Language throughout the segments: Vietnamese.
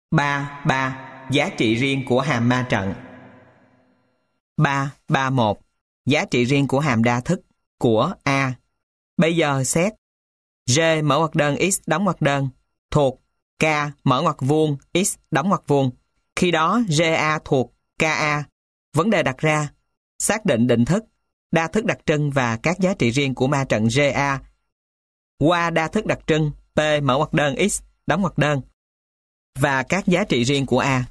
3. Giá trị riêng của hàm ma trận. 3.1. Giá trị riêng của hàm đa thức của A. Bây giờ xét G mở ngoặc đơn x đóng ngoặc đơn thuộc K mở ngoặc vuông x đóng ngoặc vuông. Khi đó GA thuộc KA. Vấn đề đặt ra, xác định định thức, đa thức đặc trưng và các giá trị riêng của ma trận GA qua đa thức đặc trưng P mở ngoặc đơn x đóng ngoặc đơn và các giá trị riêng của A.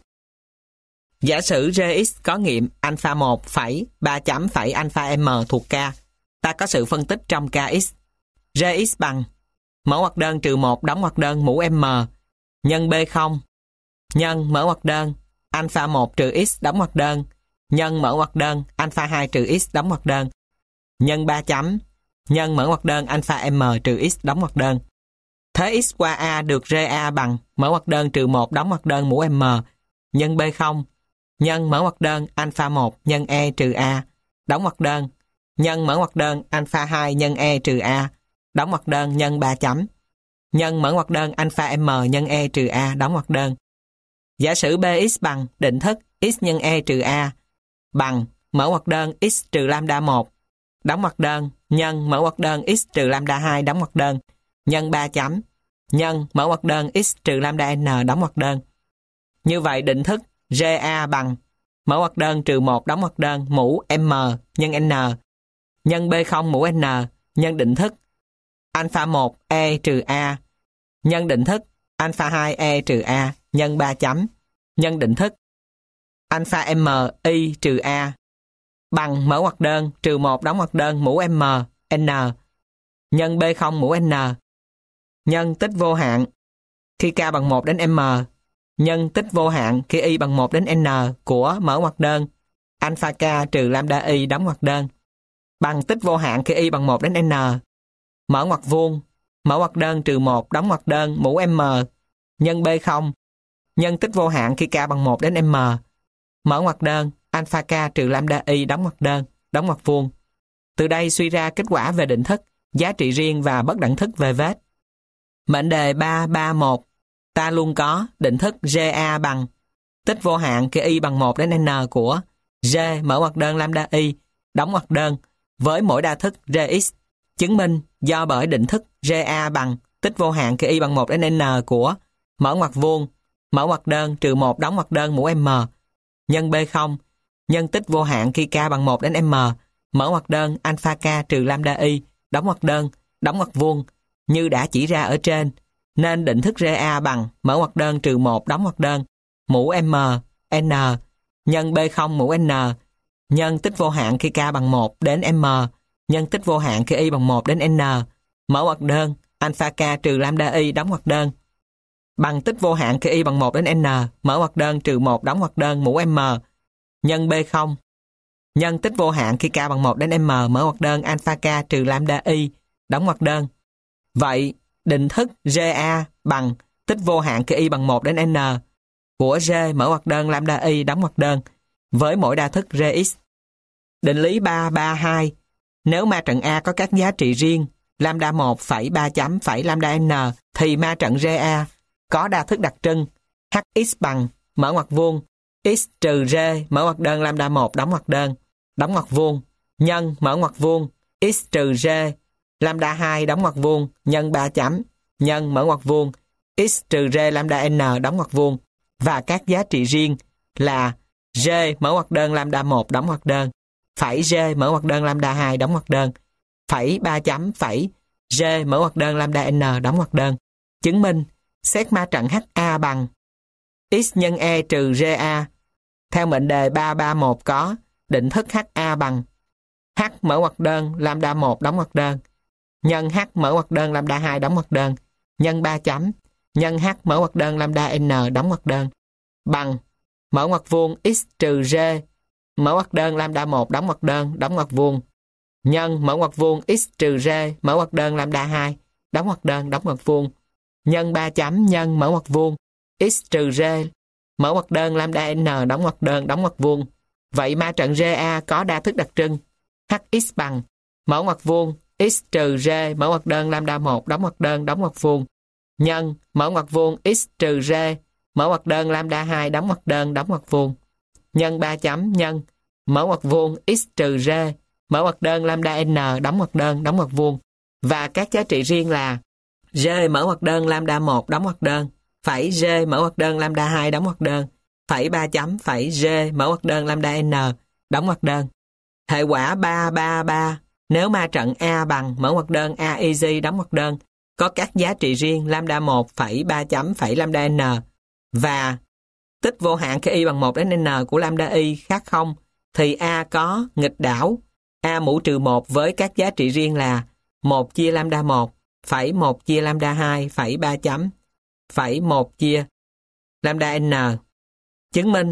Giả sử Gx có nghiệm alpha 1 phẩy 3 chấm phẩy alpha m thuộc K. Ta có sự phân tích trong Kx. Gx bằng mở ngoặc đơn trừ 1 đóng ngoặc đơn mũ m nhân B0 nhân mở ngoặc đơn alpha 1 trừ x đóng ngoặc đơn nhân mở ngoặc đơn alpha 2 trừ x đóng ngoặc đơn nhân 3 chấm nhân mở ngoặc đơn alpha m trừ x đóng ngoặc đơn. Thế x qua A được Ra bằng mở ngoặc đơn trừ 1 đóng ngoặc đơn mũ m nhân B0 nhân mở ngoặc đơn alpha 1 nhân E trừ A đóng ngoặc đơn nhân mở ngoặc đơn alpha 2 nhân E trừ A đóng ngoặc đơn nhân 3 chấm nhân mở ngoặc đơn alpha m nhân E trừ A đóng ngoặc đơn. Giả sử Bx bằng định thức x nhân E trừ A bằng mở ngoặc đơn x trừ lambda 1 đóng ngoặc đơn nhân mở ngoặc đơn x trừ lambda 2 đóng ngoặc đơn nhân 3 chấm nhân mở ngoặc đơn x trừ lambda n đóng ngoặc đơn. Như vậy định thức Ra bằng mở ngoặc đơn trừ 1 đóng ngoặc đơn mũ m nhân n nhân B0 mũ n nhân định thức alpha 1 E trừ A nhân định thức alpha 2 E trừ A nhân 3 chấm nhân định thức alpha m y trừ A bằng mở ngoặc đơn trừ 1 đóng ngoặc đơn mũ m n nhân B0 mũ n nhân tích vô hạn khi k bằng 1 đến m nhân tích vô hạn khi y bằng 1 đến n của mở ngoặc đơn alpha k trừ lambda y đóng ngoặc đơn bằng tích vô hạn khi y bằng 1 đến n mở ngoặc vuông mở ngoặc đơn trừ 1 đóng ngoặc đơn mũ m nhân B0 nhân tích vô hạn khi k bằng 1 đến m mở ngoặc đơn alpha k trừ lambda y đóng ngoặc vuông. Từ đây suy ra kết quả về định thức, giá trị riêng và bất đẳng thức về vết. Mệnh đề 3.1 ta luôn có định thức Ra bằng tích vô hạn khi y bằng 1 đến n của G mở ngoặc đơn lambda y đóng ngoặc đơn với mỗi đa thức Rx. Chứng minh do bởi định thức Ra bằng tích vô hạn khi y bằng 1 đến n của mở ngoặc vuông mở ngoặc đơn trừ 1 đóng ngoặc đơn mũ m nhân B0 nhân tích vô hạn khi k bằng 1 đến m mở ngoặc đơn alpha k trừ lambda y đóng ngoặc vuông như đã chỉ ra ở trên, nên định thức Ra bằng mở ngoặc đơn trừ 1 đóng ngoặc đơn mũ m n nhân B0 mũ n nhân tích vô hạn khi k bằng 1 đến m nhân tích vô hạn khi y bằng 1 đến n mở ngoặc đơn alpha k trừ lambda y đóng ngoặc đơn bằng tích vô hạn khi y bằng 1 đến n mở ngoặc đơn trừ 1 đóng ngoặc đơn mũ m nhân B0 nhân tích vô hạn khi k bằng 1 đến m mở ngoặc đơn alpha k trừ lambda y đóng ngoặc đơn. Vậy định thức Ra bằng tích vô hạn khi y bằng 1 đến n của G mở ngoặc đơn lambda y đóng ngoặc đơn với mỗi đa thức Rx. Định lý 3.2 nếu ma trận A có các giá trị riêng lambda 1 phẩy 3 chấm phẩy lambda n thì ma trận Ra có đa thức đặc trưng Hx bằng mở ngoặc vuông x trừ G mở ngoặc đơn lambda 1 đóng ngoặc vuông nhân mở ngoặc vuông x trừ G lambda 2 đóng ngoặc vuông nhân 3 chấm nhân mở ngoặc vuông x trừ G lambda n đóng ngoặc vuông và các giá trị riêng là G mở ngoặc đơn lambda 1 đóng ngoặc đơn phẩy G mở ngoặc đơn lambda 2 đóng ngoặc đơn phẩy 3 chấm phẩy G mở ngoặc đơn lambda n đóng ngoặc đơn. Chứng minh xét ma trận HA bằng x nhân E trừ Ra. Theo mệnh đề 3.1 có định thức HA bằng H mở ngoặc đơn lambda 1 đóng ngoặc đơn nhân H mở ngoặc đơn lambda 2 đóng ngoặc đơn nhân 3 chấm nhân H mở ngoặc đơn lambda n đóng ngoặc đơn bằng mở ngoặc vuông x trừ G mở ngoặc đơn lambda 1 đóng ngoặc vuông nhân mở ngoặc vuông x trừ G mở ngoặc đơn lambda 2 đóng ngoặc vuông nhân 3 chấm nhân mở ngoặc vuông x trừ G mở ngoặc đơn lambda n đóng ngoặc vuông. Vậy ma trận Ra có đa thức đặc trưng Hx bằng mở ngoặc vuông x trừ G mở ngoặc đơn lambda 1 đóng ngoặc vuông nhân mở ngoặc vuông x trừ G mở ngoặc đơn lambda 2 đóng ngoặc vuông nhân 3 chấm nhân mở ngoặc vuông x trừ r mở ngoặc đơn lambda n đóng ngoặc vuông và các giá trị riêng là r mở ngoặc đơn lambda 1 đóng ngoặc đơn phẩy r mở ngoặc đơn lambda 2 đóng ngoặc đơn phẩy 3 chấm phẩy r mở ngoặc đơn lambda n đóng ngoặc đơn. Hệ quả 333 nếu ma trận A bằng mở ngoặc đơn A easy đóng ngoặc đơn có các giá trị riêng lambda 1 phẩy 3 chấm phẩy lambda n và tích vô hạn khi y bằng 1 đến n của lambda y khác 0 thì A có nghịch đảo A mũ trừ 1 với các giá trị riêng là 1 chia lambda 1 phẩy 1 chia lambda 2 phẩy 3 chấm phẩy 1 chia lambda n. Chứng minh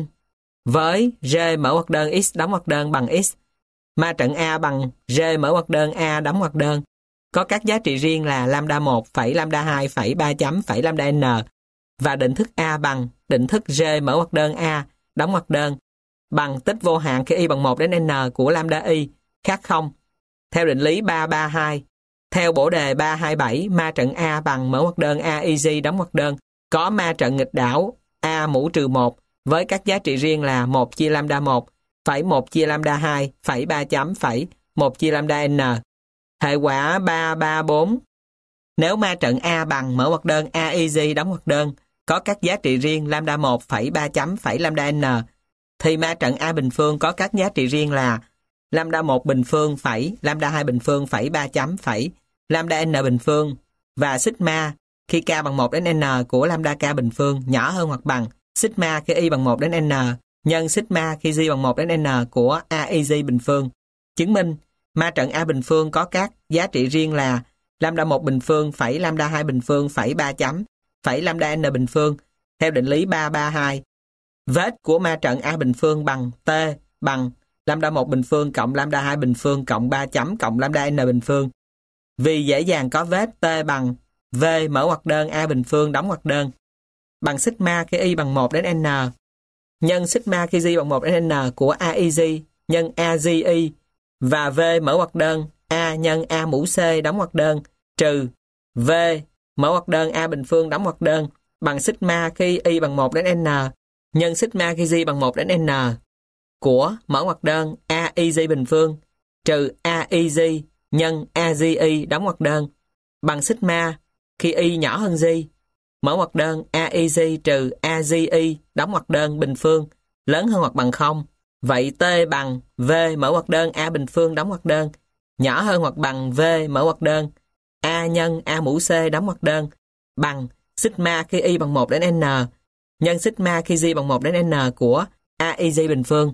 với r mở ngoặc đơn x đóng ngoặc đơn bằng x, ma trận A bằng r mở ngoặc đơn A đóng ngoặc đơn có các giá trị riêng là lambda 1 phẩy lambda 2 phẩy 3 chấm phẩy lambda n và định thức A bằng định thức r mở ngoặc đơn A đóng ngoặc đơn bằng tích vô hạn khi y bằng 1 đến n của lambda y khác 0 theo định lý 332. Theo bổ đề 327, ma trận A bằng mở ngoặc đơn A easy đóng ngoặc đơn có ma trận nghịch đảo A mũ trừ 1 với các giá trị riêng là 1 chia lambda 1 phẩy 1 chia lambda 2 phẩy 3 chấm phẩy 1 chia lambda n. Hệ quả 334 nếu ma trận A bằng mở ngoặc đơn A easy đóng ngoặc đơn có các giá trị riêng lambda 1 phẩy 3 chấm phẩy lambda n thì ma trận A bình phương có các giá trị riêng là lambda 1 bình phương phẩy lambda 2 bình phương phẩy 3 chấm phẩy lambda n bình phương và sigma khi k bằng 1 đến n của lambda k bình phương nhỏ hơn hoặc bằng sigma khi y bằng 1 đến n nhân sigma khi y bằng 1 đến n của a easy bình phương. Chứng minh ma trận A bình phương có các giá trị riêng là lambda 1 bình phương phẩy lambda 2 bình phương phẩy 3 chấm phẩy lambda n bình phương theo định lý 332. Vết của ma trận A bình phương bằng T bằng lambda 1 bình phương cộng lambda 2 bình phương cộng 3 chấm cộng lambda n bình phương. Vì dễ dàng có vết T bằng V mở ngoặc đơn A bình phương đóng ngoặc đơn bằng sigma khi y bằng 1 đến n nhân sigma khi y bằng 1 đến n của A easy nhân A GI và V mở ngoặc đơn A nhân A mũ C đóng ngoặc đơn trừ V mở ngoặc đơn A bình phương đóng ngoặc đơn bằng sigma khi y bằng 1 đến n nhân sigma khi y bằng 1 đến n của mở ngoặc đơn A easy bình phương trừ A easy nhân A GI đóng ngoặc đơn bằng sigma khi y nhỏ hơn y mở ngoặc đơn A easy trừ A GI đóng ngoặc đơn bình phương lớn hơn hoặc bằng 0. Vậy T bằng V mở ngoặc đơn A bình phương đóng ngoặc đơn nhỏ hơn hoặc bằng V mở ngoặc đơn A nhân A mũ C đóng ngoặc đơn bằng sigma khi y bằng 1 đến n nhân sigma khi y bằng 1 đến n của A easy bình phương.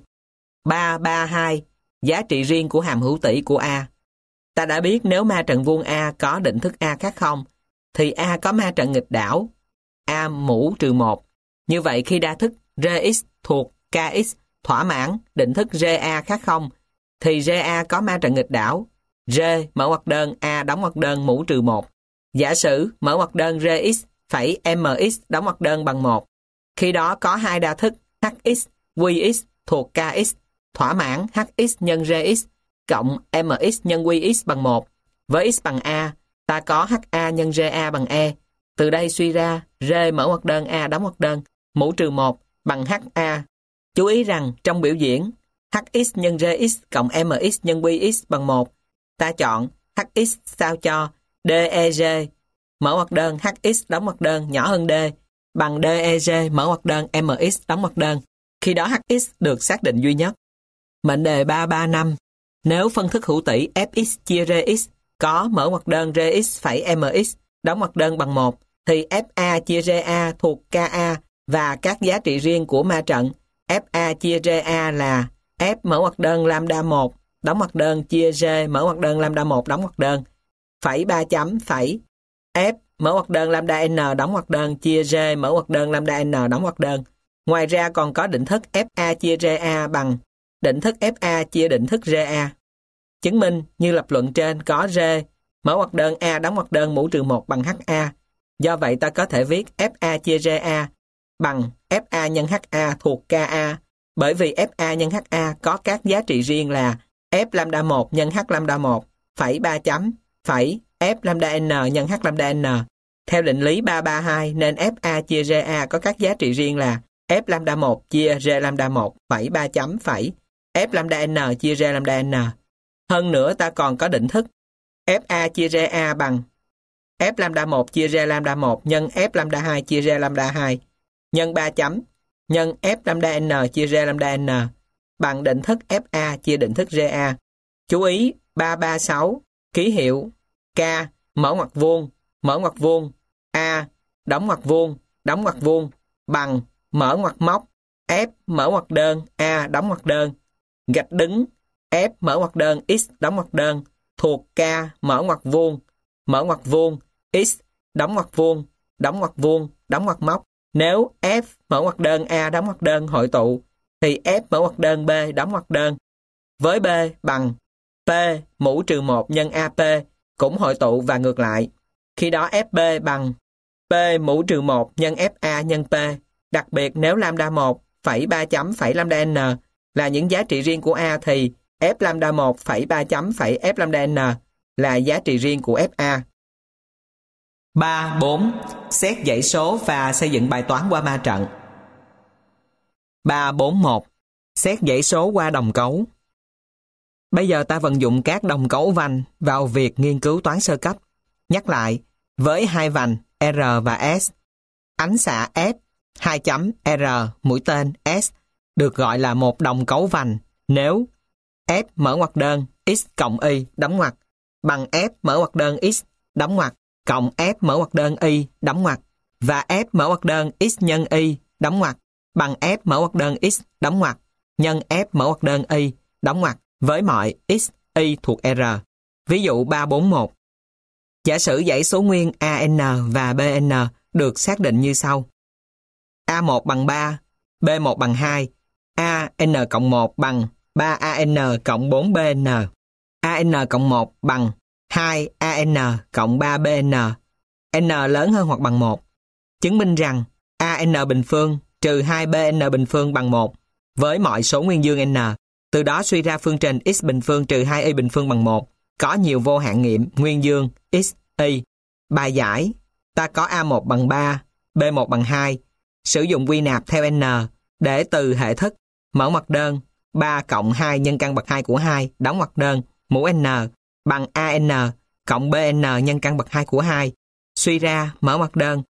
332 giá trị riêng của hàm hữu tỉ của A. Ta đã biết nếu ma trận vuông A có định thức A khác 0 thì A có ma trận nghịch đảo A mũ trừ 1. Như vậy khi đa thức Rx thuộc Kx thỏa mãn định thức RA khác 0 thì RA có ma trận nghịch đảo R mở ngoặc đơn A đóng ngoặc đơn mũ trừ 1. Giả sử mở ngoặc đơn Rx phẩy Mx đóng ngoặc đơn bằng 1. Khi đó có hai đa thức Hx, Qx thuộc Kx thỏa mãn Hx nhân Rx cộng Mx nhân Qx bằng 1. Với x bằng A, ta có HA nhân RA bằng E. Từ đây suy ra R mở ngoặc đơn A đóng ngoặc đơn mũ trừ 1 bằng HA. Chú ý rằng trong biểu diễn Hx nhân Rx cộng Mx nhân Qx bằng 1, ta chọn Hx sao cho DEG mở ngoặc đơn Hx đóng ngoặc đơn nhỏ hơn D bằng DEG mở ngoặc đơn Mx đóng ngoặc đơn. Khi đó Hx được xác định duy nhất. Mệnh đề 335. Nếu phân thức hữu tỉ Fx chia Rx có mở ngoặc đơn Rx phẩy Mx đóng ngoặc đơn bằng 1 thì Fa chia Ra thuộc Ka và các giá trị riêng của ma trận Fa chia Ra là F mở ngoặc đơn lambda 1 đóng ngoặc đơn chia R mở ngoặc đơn lambda 1 đóng ngoặc đơn phẩy 3 chấm phẩy F mở ngoặc đơn lambda n đóng ngoặc đơn chia R mở ngoặc đơn lambda n đóng ngoặc đơn. Ngoài ra còn có định thức Fa chia Ra bằng định thức Fa chia định thức Ra. Chứng minh như lập luận trên có R mở ngoặc đơn A đóng ngoặc đơn mũ trừ 1 bằng HA. Do vậy ta có thể viết Fa chia Ra bằng Fa nhân HA thuộc Ka bởi vì Fa nhân HA có các giá trị riêng là F lambda 1 nhân H lambda 1 phẩy 3 chấm phẩy F lambda n nhân H lambda n Theo định lý 332 nên FA chia RA có các giá trị riêng là F lambda 1 chia R lambda 1 phẩy 3 chấm phẩy F lambda N chia R lambda N. Hơn nữa ta còn có định thức FA chia RA bằng F lambda 1 chia R lambda 1 nhân F lambda 2 chia R lambda 2 nhân 3 chấm nhân F lambda N chia R lambda N bằng định thức FA chia định thức RA. Chú ý 336 ký hiệu K mở ngoặc vuông A đóng ngoặc vuông bằng mở ngoặc móc F mở ngoặc đơn A đóng ngoặc đơn gạch đứng F mở ngoặc đơn X đóng ngoặc đơn thuộc K mở ngoặc vuông X đóng ngoặc móc. Nếu F mở ngoặc đơn A đóng ngoặc đơn hội tụ thì F mở ngoặc đơn B đóng ngoặc đơn với B bằng P mũ trừ 1 nhân AP cũng hội tụ và ngược lại. Khi đó FB bằng P mũ trừ 1 nhân FA nhân P. Đặc biệt nếu lambda 1 phẩy 3 chấm phẩy lambda N là những giá trị riêng của A thì F lambda 1 phẩy 3 chấm phẩy F lambda N là giá trị riêng của FA. 3. 4. Xét dãy số và xây dựng bài toán qua ma trận. 3.4.1. Xét dãy số qua đồng cấu. Bây giờ ta vận dụng các đồng cấu vành vào việc nghiên cứu toán sơ cấp. Nhắc lại, với hai vành R và S, ánh xạ F 2 chấm R mũi tên S được gọi là một đồng cấu vành nếu F mở ngoặc đơn X cộng Y đóng ngoặc bằng F mở ngoặc đơn X đóng ngoặc cộng F mở ngoặc đơn Y đóng ngoặc và F mở ngoặc đơn X nhân Y đóng ngoặc bằng F mở ngoặc đơn X đóng ngoặc nhân F mở ngoặc đơn Y đóng ngoặc với mọi X, Y thuộc R. Ví dụ 341. Giả sử dãy số nguyên AN và BN được xác định như sau. A1 bằng 3, B1 bằng 2, AN cộng 1 bằng 3AN cộng 4BN, AN cộng 1 bằng 2AN cộng 3BN, N lớn hơn hoặc bằng 1. Chứng minh rằng AN bình phương trừ 2BN bình phương bằng 1 với mọi số nguyên dương N. Từ đó suy ra phương trình x bình phương trừ 2y bình phương bằng 1 có nhiều vô hạn nghiệm nguyên dương x, y. Bài giải, ta có A1 bằng 3, B1 bằng 2. Sử dụng quy nạp theo N để từ hệ thức mở ngoặc đơn 3 cộng 2 nhân căn bậc 2 của 2 đóng ngoặc đơn mũ N bằng AN cộng BN nhân căn bậc 2 của 2. Suy ra mở ngoặc đơn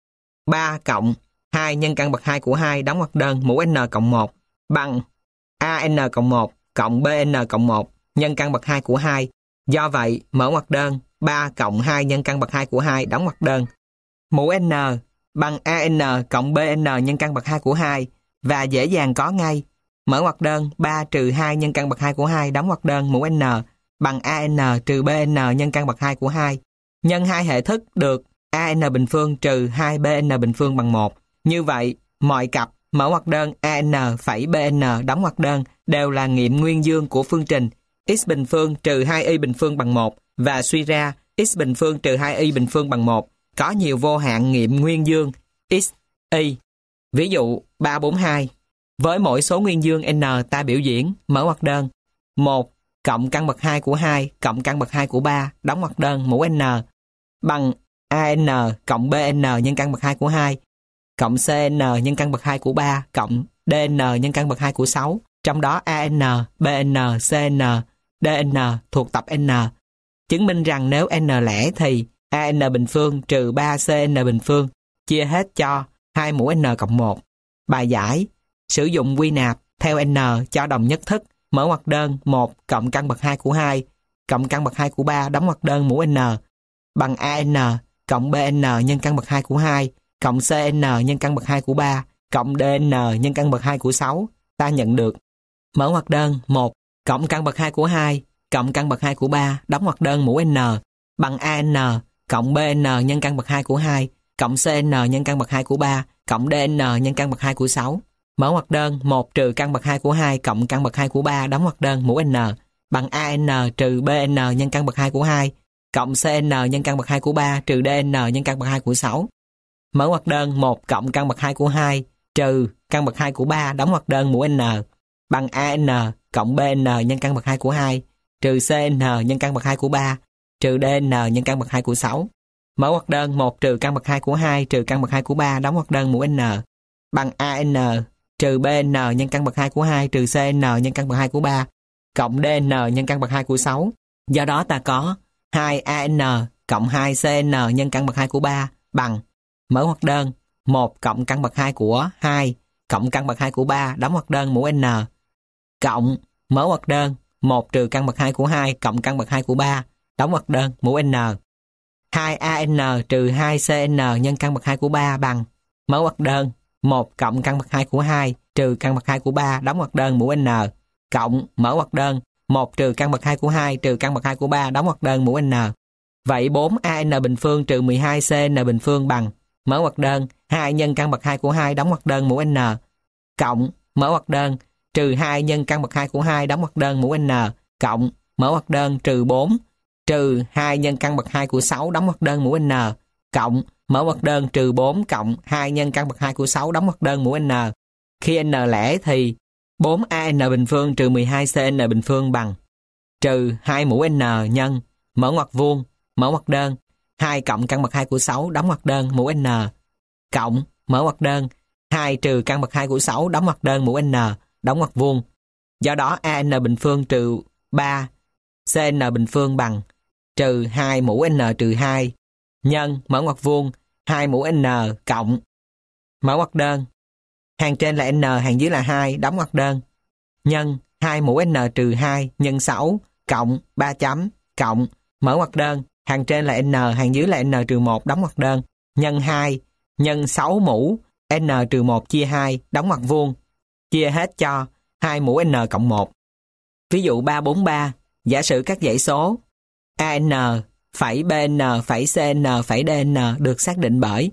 3 cộng 2 nhân căn bậc 2 của 2 đóng ngoặc đơn mũ N cộng 1 bằng AN cộng 1 cộng BN cộng 1 nhân căn bậc 2 của 2. Do vậy, mở ngoặc đơn 3 cộng 2 nhân căn bậc 2 của 2 đóng ngoặc đơn mũ N bằng AN cộng BN nhân căn bậc 2 của 2 và dễ dàng có ngay mở ngoặc đơn 3 trừ 2 nhân căn bậc 2 của 2 đóng ngoặc đơn mũ N bằng AN trừ BN nhân căn bậc 2 của 2. Nhân hai hệ thức được AN bình phương trừ 2BN bình phương bằng 1. Như vậy, mọi cặp mở ngoặc đơn AN phẩy BN đóng ngoặc đơn đều là nghiệm nguyên dương của phương trình x bình phương trừ 2y bình phương bằng 1 và suy ra x bình phương trừ 2y bình phương bằng 1 có nhiều vô hạn nghiệm nguyên dương x, y. Ví dụ 342. Với mỗi số nguyên dương n ta biểu diễn mở ngoặc đơn 1 cộng căn bậc 2 của 2 cộng căn bậc 2 của 3 đóng ngoặc đơn mũ n bằng AN cộng BN nhân căn bậc 2 của 2 cộng CN nhân căn bậc 2 của 3 cộng DN nhân căn bậc 2 của 6. Trong đó AN, BN, CN, DN thuộc tập N. Chứng minh rằng nếu N lẻ thì AN bình phương trừ 3CN bình phương chia hết cho 2 mũ N cộng 1. Bài giải, sử dụng quy nạp theo N cho đồng nhất thức mở ngoặc đơn 1 cộng căn bậc 2 của 2 cộng căn bậc 2 của 3 đóng ngoặc đơn mũ N bằng AN cộng BN nhân căn bậc 2 của 2 cộng CN nhân căn bậc 2 của 3 cộng DN nhân căn bậc 2 của 6. Ta nhận được mở ngoặc đơn 1 cộng căn bậc 2 của 2 cộng căn bậc 2 của 3 đóng ngoặc đơn mũ N bằng AN cộng BN nhân căn bậc 2 của 2 cộng CN nhân căn bậc 2 của 3 cộng DN nhân căn bậc 2 của 6. Mở ngoặc đơn 1 trừ căn bậc 2 của 2 cộng căn bậc 2 của 3 đóng ngoặc đơn mũ N bằng AN trừ BN nhân căn bậc 2 của 2 cộng CN nhân căn bậc 2 của 3 trừ DN nhân căn bậc 2 của 6. Mở ngoặc đơn 1 cộng căn bậc 2 của 2 trừ căn bậc 2 của 3 đóng ngoặc đơn mũ N bằng AN cộng BN nhân căn bậc 2 của 2 trừ CN nhân căn bậc 2 của 3 trừ DN nhân căn bậc 2 của 6. mở ngoặc đơn 1 trừ căn bậc 2 của 2 trừ căn bậc 2 của 3 đóng ngoặc đơn mũ n bằng AN trừ BN nhân căn bậc 2 của 2 trừ CN nhân căn bậc 2 của 3 cộng DN nhân căn bậc 2 của 6. Do đó ta có 2AN cộng 2CN nhân căn bậc 2 của 3 bằng mở ngoặc đơn 1 cộng căn bậc 2 của 2 cộng căn bậc 2 của 3 đóng ngoặc đơn mũ n cộng mở ngoặc đơn 1 trừ căn bậc 2 của 2 cộng căn bậc 2 của 3 đóng ngoặc đơn mũ n. 2AN trừ 2CN nhân căn bậc 2 của 3 bằng mở ngoặc đơn 1 cộng căn bậc 2 của 2 trừ căn bậc 2 của 3 đóng ngoặc đơn mũ n cộng mở ngoặc đơn 1 trừ căn bậc 2 của 2 trừ căn bậc 2 của 3 đóng ngoặc đơn mũ n. Vậy 4AN bình phương trừ 12CN bình phương bằng mở ngoặc đơn 2 nhân căn bậc 2 của 2 đóng ngoặc đơn mũ n cộng mở ngoặc đơn trừ 2 nhân căn bậc 2 của 2 đóng ngoặc đơn mũ n cộng mở ngoặc đơn trừ 4 trừ 2 nhân căn bậc 2 của 6 đóng ngoặc đơn mũ n cộng mở ngoặc đơn trừ 4 cộng 2 nhân căn bậc 2 của 6 đóng ngoặc đơn mũ n. Khi n lẻ thì 4AN bình phương trừ 12CN bình phương bằng trừ 2 mũ n nhân mở ngoặc vuông mở ngoặc đơn 2 cộng căn bậc 2 của 6 đóng ngoặc đơn mũ n cộng mở ngoặc đơn 2 trừ căn bậc 2 của 6 đóng ngoặc đơn mũ n đóng ngoặc vuông. Do đó AN bình phương trừ 3 CN bình phương bằng trừ 2 mũ n trừ 2 nhân mở ngoặc vuông 2 mũ n cộng mở ngoặc đơn hàng trên là n hàng dưới là 2 đóng ngoặc đơn nhân 2 mũ n trừ 2 nhân 6 cộng 3 chấm cộng mở ngoặc đơn hàng trên là n hàng dưới là n trừ 1 đóng ngoặc đơn nhân 2 nhân 6 mũ n trừ 1 chia 2 đóng ngoặc vuông chia hết cho 2 mũ n cộng 1. Ví dụ 343, giả sử các dãy số AN, phẩy BN, phẩy CN, phẩy DN được xác định bởi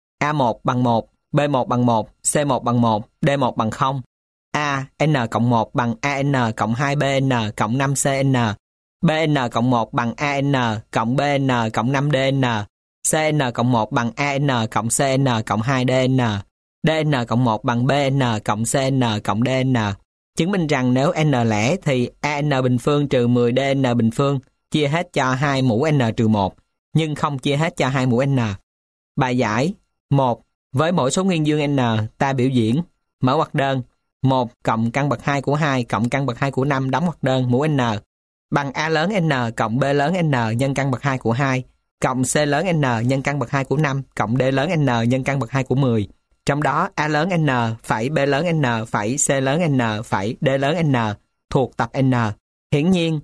A1 bằng 1, B1 bằng 1, C1 bằng 1, D1 bằng 0, A, N cộng 1 bằng AN cộng 2BN cộng 5CN, BN cộng 1 bằng AN cộng BN cộng 5DN, CN cộng 1 bằng AN cộng CN cộng 2DN, DN cộng 1 bằng BN cộng CN cộng DN. Chứng minh rằng nếu n lẻ thì AN bình phương trừ 10DN bình phương chia hết cho 2 mũ n trừ 1, nhưng không chia hết cho 2 mũ n. Bài giải 1. Với mỗi số nguyên dương n, ta biểu diễn mở ngoặc đơn 1 cộng căn bậc 2 của 2 cộng căn bậc 2 của 5 đóng ngoặc đơn mũ n bằng A lớn n cộng B lớn n nhân căn bậc 2 của 2 cộng C lớn n nhân căn bậc 2 của 5 cộng D lớn n nhân căn bậc 2 của 10. Trong đó A lớn n phẩy B lớn n phẩy C lớn n phẩy D lớn n thuộc tập n. Hiển nhiên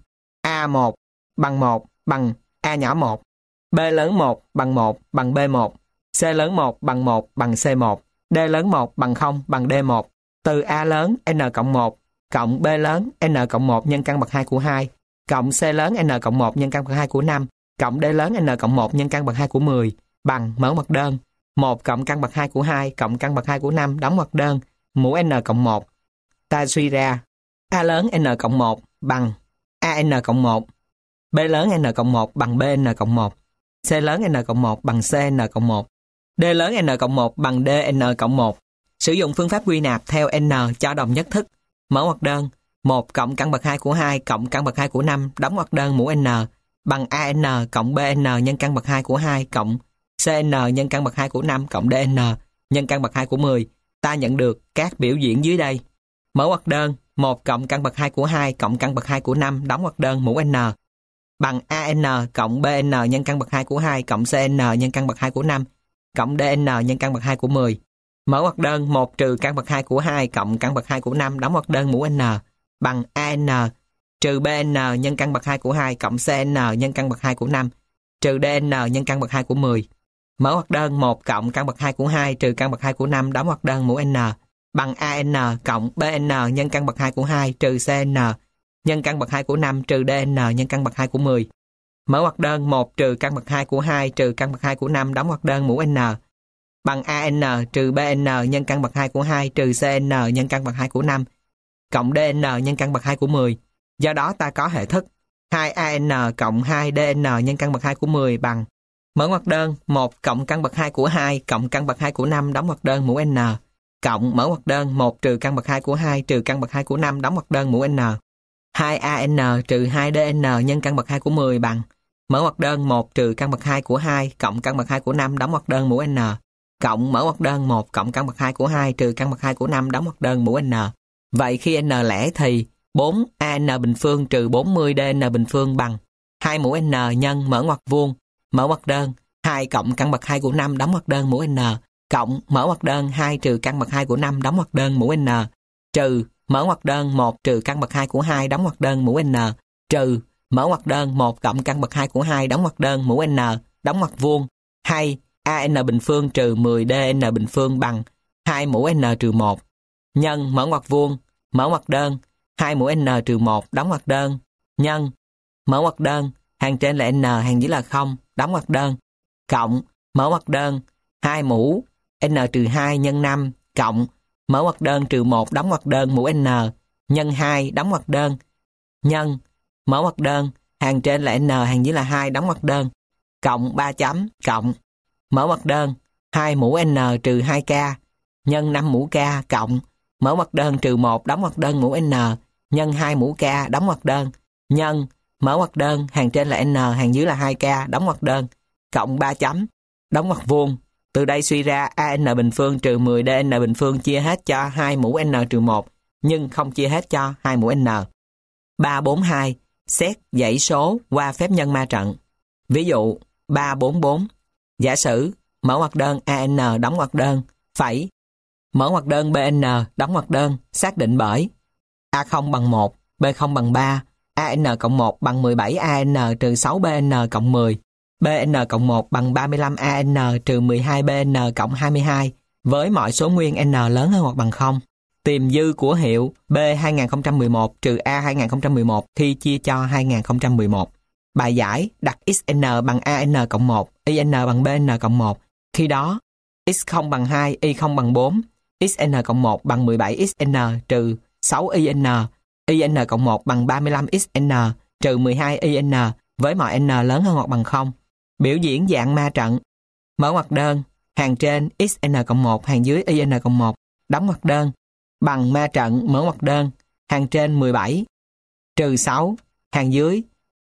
A1 bằng 1 bằng A nhỏ 1, B lớn 1 bằng B1, C lớn 1 bằng C1, D lớn 1 bằng 0 bằng D1. Từ A lớn n cộng 1 cộng B lớn n cộng 1 nhân căn bậc 2 của 2 cộng C lớn n cộng 1 nhân căn bậc 2 của 5 cộng D lớn n cộng 1 nhân căn bậc 2 của 10 bằng mở ngoặc đơn 1 cộng căn bậc 2 của 2 cộng căn bậc 2 của 5 đóng ngoặc đơn mũ n cộng 1. Ta suy ra A lớn n cộng 1 bằng AN cộng 1, B lớn n cộng 1 bằng BN cộng 1, C lớn n cộng 1 bằng CN cộng 1, D lớn n cộng 1 bằng DN cộng 1. Sử dụng phương pháp quy nạp theo n cho đồng nhất thức. Mở ngoặc đơn 1 cộng căn bậc 2 của 2 cộng căn bậc 2 của 5 đóng ngoặc đơn mũ n bằng AN cộng BN nhân căn bậc 2 của 2 cộng CN nhân căn bậc 2 của 5 cộng DN nhân căn bậc 2 của 10. Ta nhận được các biểu diễn dưới đây. Mở ngoặc đơn 1 cộng căn bậc 2 của 2 cộng căn bậc 2 của 5 đóng ngoặc đơn mũ n bằng AN cộng BN nhân căn bậc 2 của 2 cộng CN nhân căn bậc 2 của 5 cộng DN nhân căn bậc 2 của 10. Mở ngoặc đơn 1 trừ căn bậc 2 của 2 cộng căn bậc 2 của 5 đóng ngoặc đơn mũ n bằng AN trừ BN nhân căn bậc 2 của 2 cộng CN nhân căn bậc 2 của 5 trừ DN nhân căn bậc 2 của 10. Mở ngoặc đơn 1 cộng căn bậc 2 của 2 trừ căn bậc 2 của 5 đóng ngoặc đơn mũ n bằng AN cộng BN nhân căn bậc 2 của 2 trừ CN nhân căn bậc 2 của 5 trừ DN nhân căn bậc 2 của 10. Mở ngoặc đơn 1 trừ căn bậc 2 của 2 trừ căn bậc 2 của 5 đóng ngoặc đơn mũ n bằng AN trừ BN nhân căn bậc 2 của 2 trừ CN nhân căn bậc 2 của 5 cộng DN nhân căn bậc 2 của 10. Do đó ta có hệ thức 2AN cộng 2DN nhân căn bậc 2 của 10 bằng mở ngoặc đơn 1 cộng căn bậc 2 của 2 cộng căn bậc 2 của 5 đóng ngoặc đơn mũ n cộng mở ngoặc đơn 1 trừ căn bậc 2 của 2 trừ căn bậc 2 của 5 đóng ngoặc đơn mũ n. 2AN trừ 2DN nhân căn bậc 2 của 10 bằng mở ngoặc đơn 1 trừ căn bậc 2 của 2 cộng căn bậc 2 của 5 đóng ngoặc đơn mũ n, cộng mở ngoặc đơn 1 cộng căn bậc 2 của 2 trừ căn bậc 2 của 5 đóng ngoặc đơn mũ n. Vậy khi n lẻ thì 4an bình phương trừ 40dn bình phương bằng 2 mũ n nhân mở ngoặc vuông, mở ngoặc đơn 2 cộng căn bậc 2 của 5 đóng ngoặc đơn mũ n, cộng mở ngoặc đơn 2 trừ căn bậc 2 của 5 đóng ngoặc đơn mũ n, trừ mở ngoặc đơn 1 trừ căn bậc 2 của 2 đóng ngoặc đơn mũ n, trừ mở ngoặc đơn 1 cộng căn bậc 2 của 2 đóng ngoặc đơn mũ n, đóng ngoặc vuông, hay an bình phương trừ 10dn bình phương bằng 2 mũ n trừ 1, nhân mở ngoặc vuông, mở ngoặc đơn 2 mũ n trừ 1 đóng ngoặc đơn, nhân mở ngoặc đơn, hàng trên là n, hàng dưới là 0, đóng ngoặc đơn, cộng mở ngoặc đơn 2 mũ n trừ 2 nhân 5 cộng mở ngoặc đơn trừ 1 đóng ngoặc đơn mũ n nhân 2 đóng ngoặc đơn, nhân mở ngoặc đơn, hàng trên là n, hàng dưới là 2 đóng ngoặc đơn, cộng 3 chấm, cộng mở ngoặc đơn 2 mũ n trừ 2k nhân 5 mũ k cộng mở ngoặc đơn trừ 1 đóng ngoặc đơn mũ n nhân 2 mũ k đóng ngoặc đơn, nhân mở ngoặc đơn, hàng trên là n, hàng dưới là 2k đóng ngoặc đơn, cộng 3 chấm, đóng ngoặc vuông. Từ đây suy ra an bình phương trừ 10dn bình phương chia hết cho 2 mũ n trừ 1, nhưng không chia hết cho 2 mũ n. 342. Xét dãy số qua phép nhân ma trận. Ví dụ 344. Giả sử mở ngoặc đơn an đóng ngoặc đơn phẩy mở ngoặc đơn bn đóng ngoặc đơn xác định bởi a0 bằng 1, b0 bằng 3, an cộng 1 bằng 17 an trừ 6 bn cộng 10, bn cộng 1 bằng 35 an trừ 12 bn cộng 22 với mọi số nguyên n lớn hơn hoặc bằng 0. Tìm dư của hiệu B 2011 trừ A 2011 khi chia cho 2011. Bài giải đặt xn bằng an cộng 1, yn bằng bn cộng 1. Khi đó, x0 bằng 2, y0 bằng 4, xn cộng 1 bằng 17 xn trừ 6 yn, yn cộng 1 bằng 35 xn trừ 12 yn với mọi n lớn hơn hoặc bằng 0. Biểu diễn dạng ma trận. Mở ngoặc đơn, hàng trên xn cộng 1, hàng dưới yn cộng 1, đóng ngoặc đơn, bằng ma trận mở ngoặc đơn, hàng trên 17, trừ 6, hàng dưới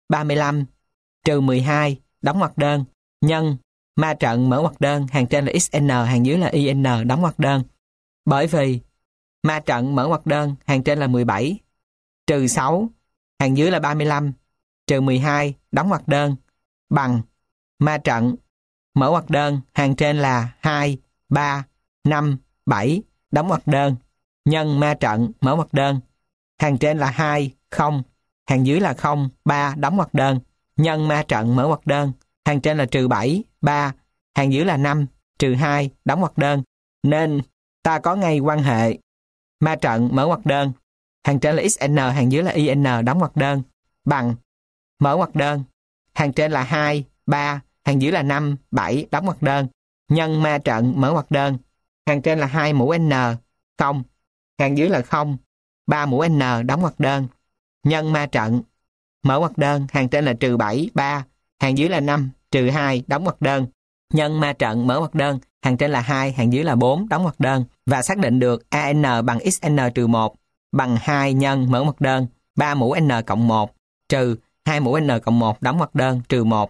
35, trừ 12, đóng ngoặc đơn, nhân ma trận mở ngoặc đơn, hàng trên là xn, hàng dưới là yn, đóng ngoặc đơn. Bởi vì ma trận mở ngoặc đơn, hàng trên là 17, trừ 6, hàng dưới là 35, trừ 12, đóng ngoặc đơn, bằng ma trận mở ngoặc đơn, hàng trên là 2, 3, 5, 7, đóng ngoặc đơn, nhân ma trận mở ngoặc đơn, hàng trên là 2, 0, hàng dưới là 0, 3, đóng ngoặc đơn, nhân ma trận mở ngoặc đơn, hàng trên là trừ 7, 3, hàng dưới là 5, trừ 2, đóng ngoặc đơn. Nên ta có ngay quan hệ ma trận mở ngoặc đơn, hàng trên là xn, hàng dưới là yn, đóng ngoặc đơn, bằng mở ngoặc đơn, hàng trên là 2, 3, hàng dưới là 5, 7, đóng ngoặc đơn, nhân ma trận mở ngoặc đơn, hàng trên là 2 mũ n, 0, hàng dưới là 0, 3 mũ n, đóng ngoặc đơn, nhân ma trận mở ngoặc đơn, hàng trên là trừ 7, 3, hàng dưới là 5, trừ 2, đóng ngoặc đơn, nhân ma trận mở ngoặc đơn, hàng trên là 2, hàng dưới là 4, đóng ngoặc đơn, và xác định được an bằng xn trừ 1 bằng 2 nhân mở ngoặc đơn 3 mũ n cộng 1 trừ 2 mũ n cộng 1 đóng ngoặc đơn trừ 1.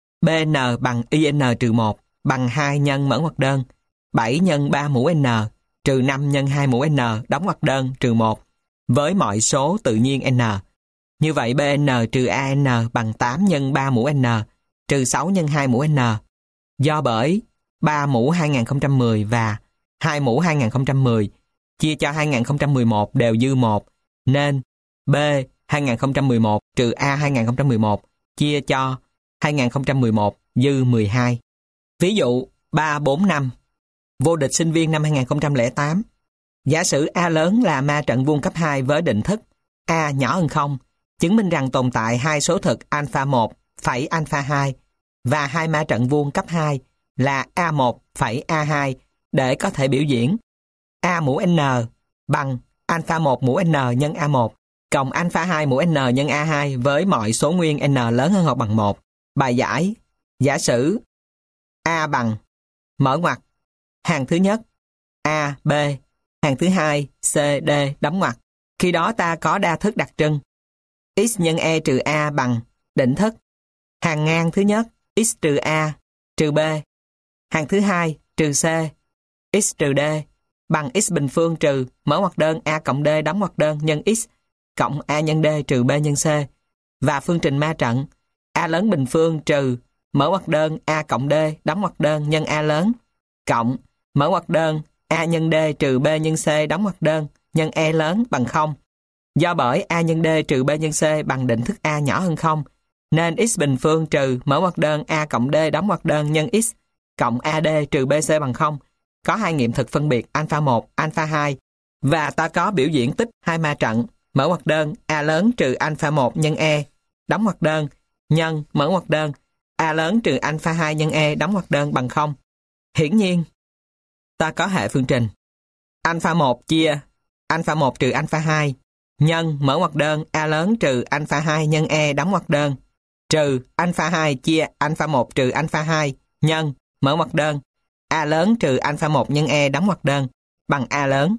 bn bằng yn trừ 1 bằng 2 nhân mở ngoặc đơn 7 nhân 3 mũ n trừ 5 nhân 2 mũ n đóng ngoặc đơn trừ 1 với mọi số tự nhiên n. Như vậy bn trừ an bằng 8 nhân 3 mũ n trừ 6 nhân 2 mũ n. Do bởi 3 mũ 2010 và 2 mũ 2010 chia cho 2011 đều dư 1, nên B 2011 trừ A 2011 chia cho 2011 dư 12. Ví dụ 345. Vô địch sinh viên năm 2008. Giả sử A lớn là ma trận vuông cấp 2 với định thức A nhỏ hơn 0, chứng minh rằng tồn tại hai số thực alpha 1 phẩy alpha 2 và hai ma trận vuông cấp 2 là A1 phẩy A2 để có thể biểu diễn A mũ N bằng alpha 1 mũ N nhân A1 cộng alpha 2 mũ N nhân A2 với mọi số nguyên N lớn hơn hoặc bằng 1. Bài giải. Giả sử A bằng mở ngoặc hàng thứ nhất A, B, hàng thứ hai C, D đóng ngoặc. Khi đó ta có đa thức đặc trưng X nhân E trừ A bằng định thức Hàng ngang thứ nhất, x trừ a trừ b. Hàng thứ hai, trừ c, x trừ d, bằng x bình phương trừ mở ngoặc đơn a cộng d đóng ngoặc đơn nhân x cộng a nhân d trừ b nhân c. Và phương trình ma trận a lớn bình phương trừ mở ngoặc đơn a cộng d đóng ngoặc đơn nhân a lớn cộng mở ngoặc đơn a nhân d trừ b nhân c đóng ngoặc đơn nhân e lớn bằng 0. Do bởi a nhân d trừ b nhân c bằng định thức a nhỏ hơn 0, nên x bình phương trừ mở ngoặc đơn a cộng d đóng ngoặc đơn nhân x cộng ad trừ bc bằng 0. Có hai nghiệm thực phân biệt alpha 1, alpha 2, và ta có biểu diễn tích hai ma trận mở ngoặc đơn a lớn trừ alpha 1 nhân e đóng ngoặc đơn nhân mở ngoặc đơn a lớn trừ alpha 2 nhân e đóng ngoặc đơn bằng 0. Hiển nhiên, ta có hệ phương trình alpha 1 chia alpha 1 trừ alpha 2 nhân mở ngoặc đơn a lớn trừ alpha 2 nhân e đóng ngoặc đơn trừ alpha 2 chia alpha 1 trừ alpha 2 nhân mở ngoặc đơn a lớn trừ alpha 1 nhân e đóng ngoặc đơn bằng a lớn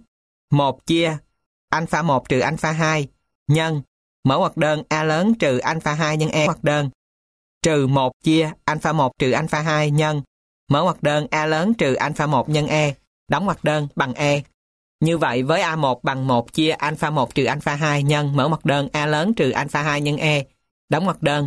1 chia alpha 1 trừ alpha 2 nhân mở ngoặc đơn a lớn trừ alpha 2 nhân e ngoặc đơn trừ 1 chia alpha 1 trừ alpha 2 nhân mở ngoặc đơn a lớn trừ alpha 1 nhân e đóng ngoặc đơn bằng e. Như vậy với A1 bằng 1 chia alpha 1 trừ alpha 2 nhân mở ngoặc đơn a lớn trừ alpha 2 nhân e đóng ngoặc đơn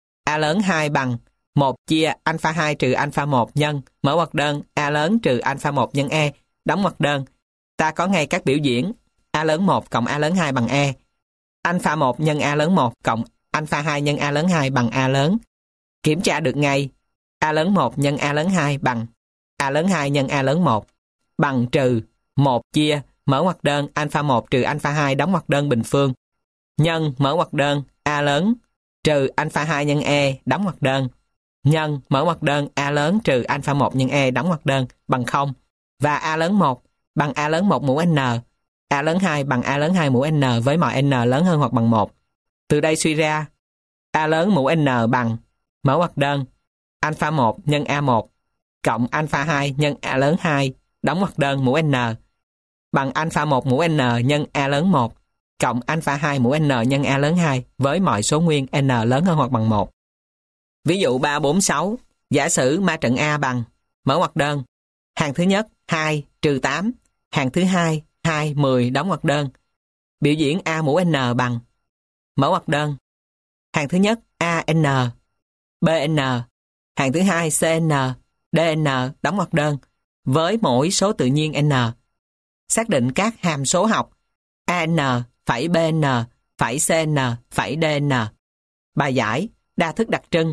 a lớn 2 bằng 1 chia alpha 2 trừ alpha 1 nhân mở ngoặc đơn a lớn trừ alpha 1 nhân e đóng ngoặc đơn. Ta có ngay các biểu diễn a lớn 1 cộng a lớn 2 bằng e, alpha 1 nhân a lớn 1 cộng alpha 2 nhân a lớn 2 bằng a lớn. Kiểm tra được ngay a lớn 1 nhân a lớn 2 bằng a lớn 2 nhân a lớn 1 bằng trừ 1 chia mở ngoặc đơn alpha 1 trừ alpha 2 đóng ngoặc đơn bình phương nhân mở ngoặc đơn a lớn trừ alpha 2 nhân e đóng ngoặc đơn nhân mở ngoặc đơn a lớn trừ alpha 1 nhân e đóng ngoặc đơn bằng 0. Và a lớn 1 bằng a lớn 1 mũ n, a lớn 2 bằng a lớn 2 mũ n với mọi n lớn hơn hoặc bằng 1. Từ đây suy ra a lớn mũ n bằng mở ngoặc đơn alpha 1 nhân a1 cộng alpha 2 nhân a lớn 2 đóng ngoặc đơn mũ n bằng alpha 1 mũ n nhân a lớn 1 cộng alpha 2 mũ n nhân a lớn 2 với mọi số nguyên n lớn hơn hoặc bằng 1. Ví dụ 346, giả sử ma trận A bằng mở ngoặc đơn hàng thứ nhất 2 trừ 8, hàng thứ hai 2 10 đóng ngoặc đơn. Biểu diễn A mũ n bằng mở ngoặc đơn hàng thứ nhất AN, BN, hàng thứ hai CN, DN đóng ngoặc đơn với mỗi số tự nhiên n. Xác định các hàm số học AN, phẩy BN, phẩy CN, phẩy DN. Bài giải đa thức đặc trưng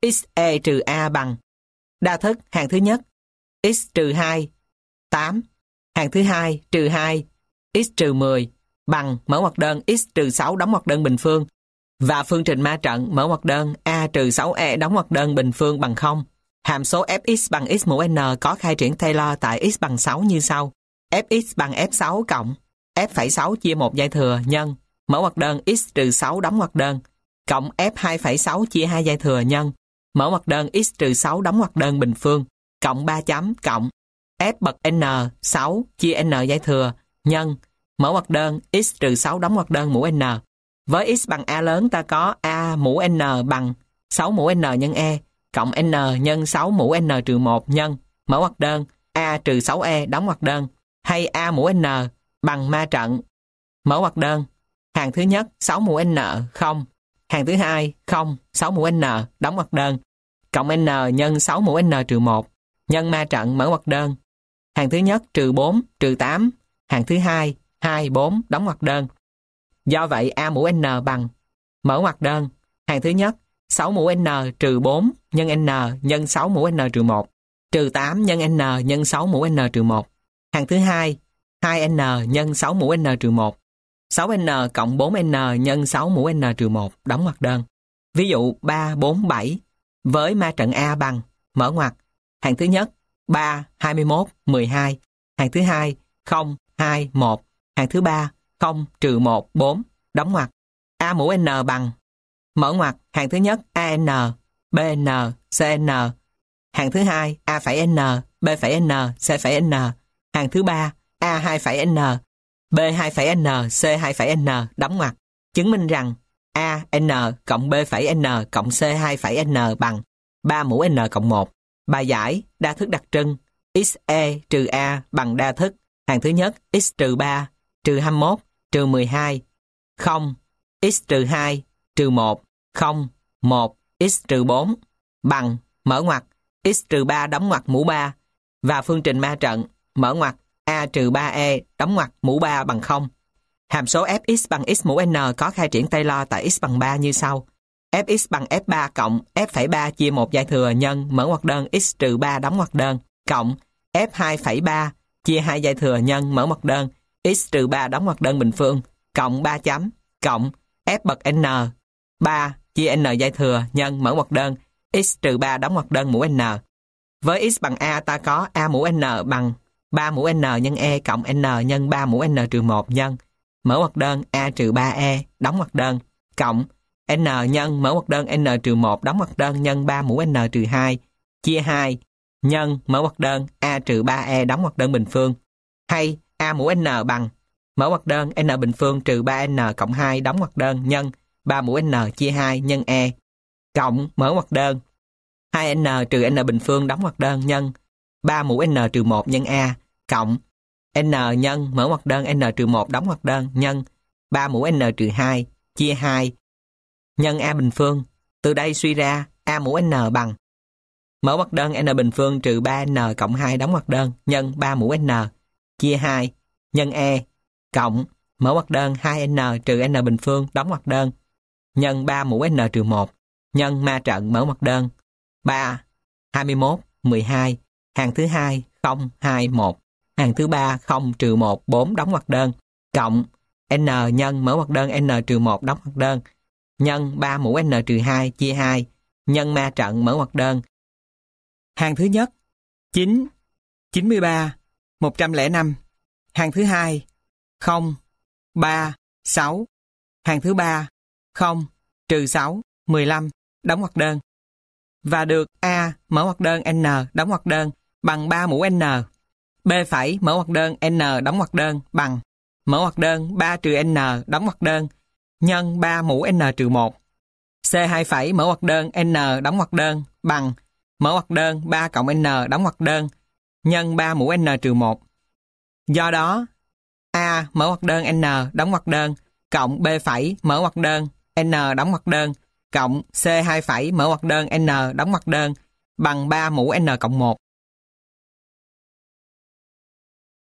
XE trừ A bằng đa thức hàng thứ nhất x trừ 2 8, hàng thứ hai trừ 2 x trừ 10 bằng mở ngoặc đơn x trừ 6 đóng ngoặc đơn bình phương, và phương trình ma trận mở ngoặc đơn a trừ 6e đóng ngoặc đơn bình phương bằng 0. Hàm số fx bằng x mũ n có khai triển Taylor tại x bằng 6 như sau: fx bằng f6 cộng f'6 chia 1 giai thừa nhân mở ngoặc đơn x trừ 6 đóng ngoặc đơn cộng f2,6 chia 2 giai thừa nhân mở ngoặc đơn x trừ 6 đóng ngoặc đơn bình phương cộng 3 chấm cộng f bậc n 6 chia n giai thừa nhân mở ngoặc đơn x trừ 6 đóng ngoặc đơn mũ n. Với x bằng a lớn ta có a mũ n bằng 6 mũ n nhân e cộng n nhân 6 mũ n trừ 1 nhân mở ngoặc đơn a trừ 6e đóng ngoặc đơn, hay a mũ n bằng ma trận mở ngoặc đơn hàng thứ nhất 6 mũ n 0, hàng thứ hai 0 6 mũ n đóng ngoặc đơn cộng n nhân 6 mũ n trừ 1 nhân ma trận mở ngoặc đơn hàng thứ nhất trừ 4 trừ 8, hàng thứ hai 2 4 đóng ngoặc đơn. Do vậy a mũ n bằng mở ngoặc đơn hàng thứ nhất 6 mũ n trừ 4 nhân n nhân 6 mũ n trừ 1 trừ 8 nhân n nhân 6 mũ n trừ 1, hàng thứ hai 2n nhân 6 mũ n trừ 1, 6n cộng 4n nhân 6 mũ n trừ 1 đóng ngoặc đơn. Ví dụ 3 4 7 với ma trận A bằng mở ngoặc hàng thứ nhất 3 21 12, hàng thứ hai 0 2 1, hàng thứ ba 0 trừ 1 4 đóng ngoặc. A mũ n bằng mở ngoặc hàng thứ nhất AN, BN, CN, hàng thứ hai A phẩy N, B phẩy N, C phẩy N, hàng thứ ba A 2 phẩy N, B 2 phẩy N, C 2 phẩy N đóng ngoặc. Chứng minh rằng A n cộng B phẩy n cộng C 2 phẩy n bằng 3 mũ n cộng 1. Bài giải đa thức đặc trưng XE trừ A bằng đa thức hàng thứ nhất x trừ 3 trừ 21 trừ 12 0 x trừ 2 trừ 1 0 1 x trừ 4 bằng mở ngoặc x trừ 3 đóng ngoặc mũ 3 và phương trình ma trận mở ngoặc A trừ 3E đóng ngoặc mũ 3 bằng 0. Hàm số fx bằng x mũ n có khai triển Taylor tại x bằng 3 như sau. Fx bằng f3 cộng f,3 chia 1 giải thừa nhân mở ngoặc đơn x trừ 3 đóng ngoặc đơn cộng f2,3 chia 2 giải thừa nhân mở ngoặc đơn x trừ 3 đóng ngoặc đơn bình phương cộng 3 chấm cộng f bậc n 3 chia n giải thừa nhân mở ngoặc đơn x trừ 3 đóng ngoặc đơn mũ n. Với x bằng a ta có a mũ n bằng 3 mũ n nhân e cộng n nhân 3 mũ n trừ 1 nhân mở ngoặc đơn a trừ 3e đóng ngoặc đơn cộng n nhân mở ngoặc đơn n trừ 1 đóng ngoặc đơn nhân 3 mũ n trừ 2 chia 2 nhân mở ngoặc đơn a trừ 3e đóng ngoặc đơn bình phương, hay a mũ n bằng mở ngoặc đơn n bình phương trừ 3n cộng 2 đóng ngoặc đơn nhân 3 mũ n chia 2 nhân e cộng mở ngoặc đơn 2n trừ n bình phương đóng ngoặc đơn nhân 3 mũ n trừ 1 nhân a cộng n nhân mở ngoặc đơn n trừ 1 đóng ngoặc đơn nhân 3 mũ n trừ 2 chia 2 nhân a bình phương. Từ đây suy ra a mũ n bằng mở ngoặc đơn n bình phương trừ 3n cộng 2 đóng ngoặc đơn nhân 3 mũ n chia 2 nhân e cộng mở ngoặc đơn 2n trừ n bình phương đóng ngoặc đơn nhân 3 mũ n trừ 1 nhân ma trận mở ngoặc đơn 3 21 12 hàng thứ 2 0 2 1 hàng thứ 3 0 trừ 1 4 đóng ngoặc đơn cộng n nhân mở ngoặc đơn n trừ 1 đóng ngoặc đơn nhân 3 mũ n trừ 2 chia 2 nhân ma trận mở ngoặc đơn. Hàng thứ nhất 9 93 105. Hàng thứ hai 0 3 6. Hàng thứ ba 0 trừ 6 15 đóng ngoặc đơn. Và được a mở ngoặc đơn n đóng ngoặc đơn bằng 3 mũ n. B phẩy mở ngoặc đơn n đóng ngoặc đơn bằng mở ngoặc đơn 3 trừ n đóng ngoặc đơn nhân 3 mũ n trừ 1. C2 phẩy mở ngoặc đơn n đóng ngoặc đơn bằng mở ngoặc đơn 3 cộng n đóng ngoặc đơn nhân 3 mũ n trừ 1. Do đó a mở ngoặc đơn n đóng ngoặc đơn cộng b phẩy mở ngoặc đơn n đóng ngoặc đơn cộng C2 phẩy mở ngoặc đơn n đóng ngoặc đơn bằng 3 mũ n cộng 1.